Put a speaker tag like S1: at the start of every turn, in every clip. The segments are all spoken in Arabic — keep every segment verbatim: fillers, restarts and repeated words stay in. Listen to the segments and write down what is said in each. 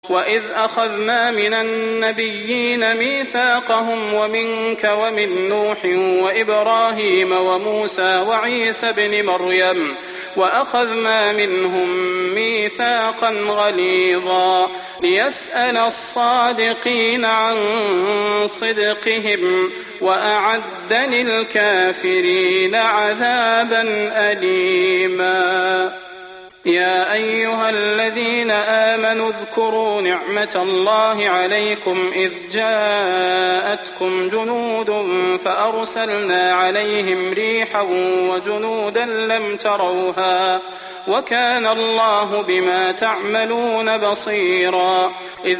S1: وإذ أخذنا من النبيين ميثاقهم ومنك ومن نوح وإبراهيم وموسى وعيسى بن مريم وأخذنا منهم ميثاقا غليظا ليسأل الصادقين عن صدقهم وأعد للكافرين عذابا أليما. يا أيها الذين آمنوا اذكروا نعمة الله عليكم إذ جاءتكم جنود فأرسلنا عليهم ريحا وجنودا لم تروها وكان الله بما تعملون بصيرا. إذ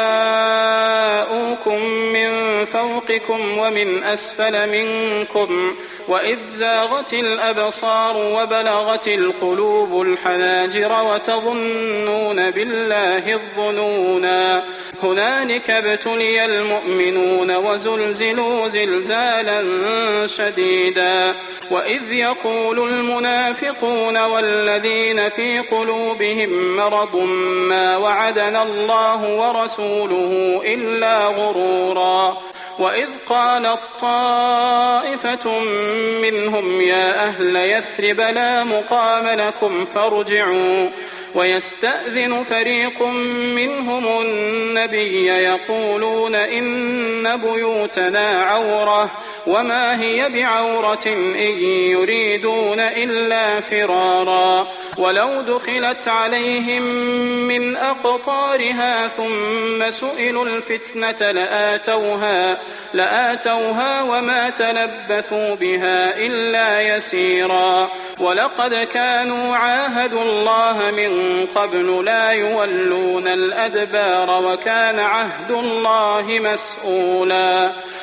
S1: جاءوكم من فوقكم ومن أسفل منكم وإذ زاغت الأبصار وبلغت القلوب الحناجر وتظنون بالله الظنونا هنالك ابتلي المؤمنون وزلزلوا زلزالا شديدا. وإذ يقول المنافقون والذين في قلوبهم مرض ما وعدنا الله ورسوله إلا غرورا. وإذ قالت طائفة منهم يا أهل يثرب لا مقام لكم فارجعوا ويستأذن فريق منهم النبي يقولون إن بيوتنا عورة وما هي بعورة إن يريدون إلا فرارا. ولو دخلت عليهم من أقطارها ثم سئلوا الفتنة لآتوها, لآتوها وما تلبثوا بها إلا يسيرا. ولقد كانوا عاهدوا الله من قبل لا يولون الأدبار وكان عهد الله مسؤولا.